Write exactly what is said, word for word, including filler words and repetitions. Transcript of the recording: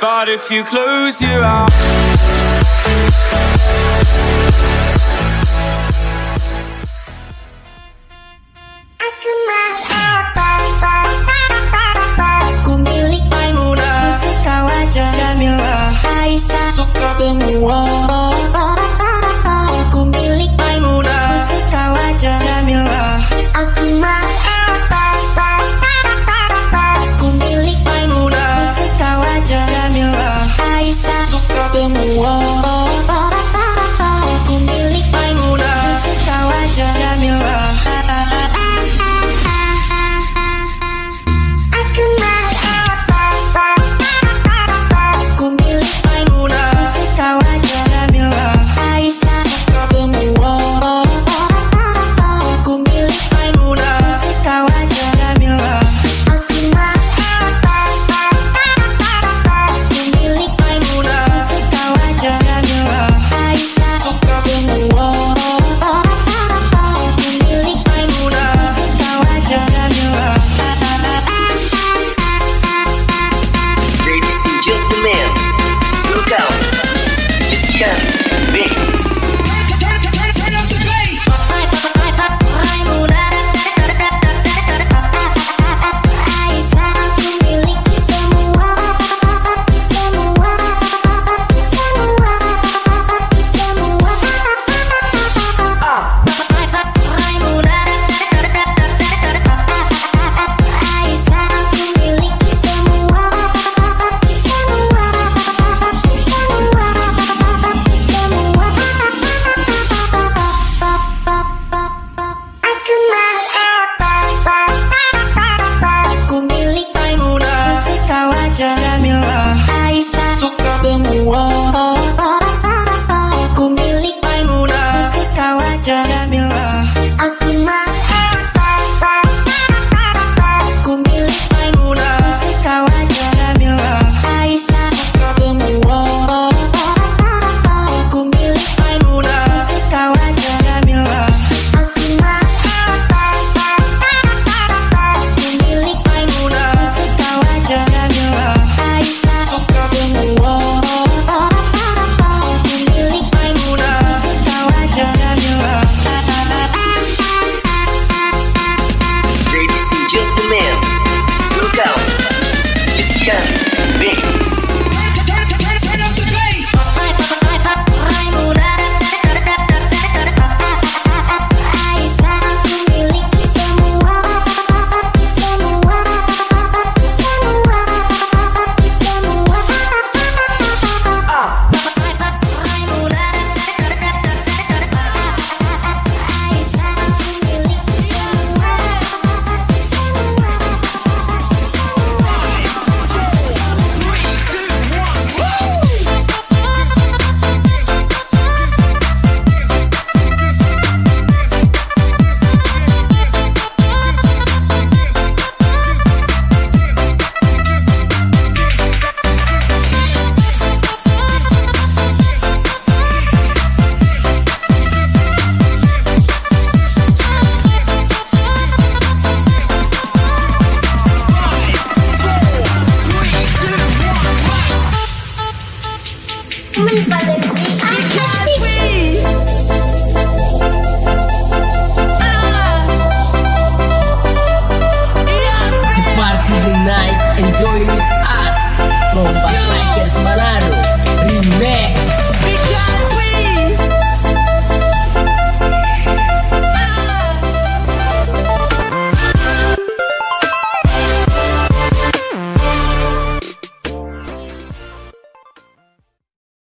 but if you close your eyes. Ku milik Maimunah, suka wajah Jamilah, Aisyah, suka semua. Aku milik Maimunah, suka wajah Jamilah. Aku mah Ku milik Maimunah, suka wajah Jamilah, Aisyah, suka semua. Aku milik Maimunah, suka wajah Jamilah. Ku milik Maimunah, suka wajah Jamilah, Aisyah, suka semua. Aku milik Maimunah, suka wajah Jamilah. Aku mah Ku milik Maimunah, suka wajah Jamilah, Aisyah, suka semua. Aku milik Maimunah, suka wajah Jamilah. Ladies and gentlemen, slow down. Sekian Mix. Ku milik Maimunah, suka wajah Jamilah, Aisyah, suka semua. Ku milik Maimunah, suka wajah Jamilah. Aku mah Ku milik Maimunah, suka wajah Jamilah, Aisyah, suka semua. Ku milik Maimunah, suka wajah Jamilah. Aku mah Ku milik Maimunah, suka wajah Jamilah, Aisyah, suka semua. Ku milik Maimunah, suka wajah Jamilah. Ladies and gentlemen, slow down. Sekian Mix. Aisyah, aku miliki semua. Semua. Semua. Semua. Aisyah, aku miliki semua. Leave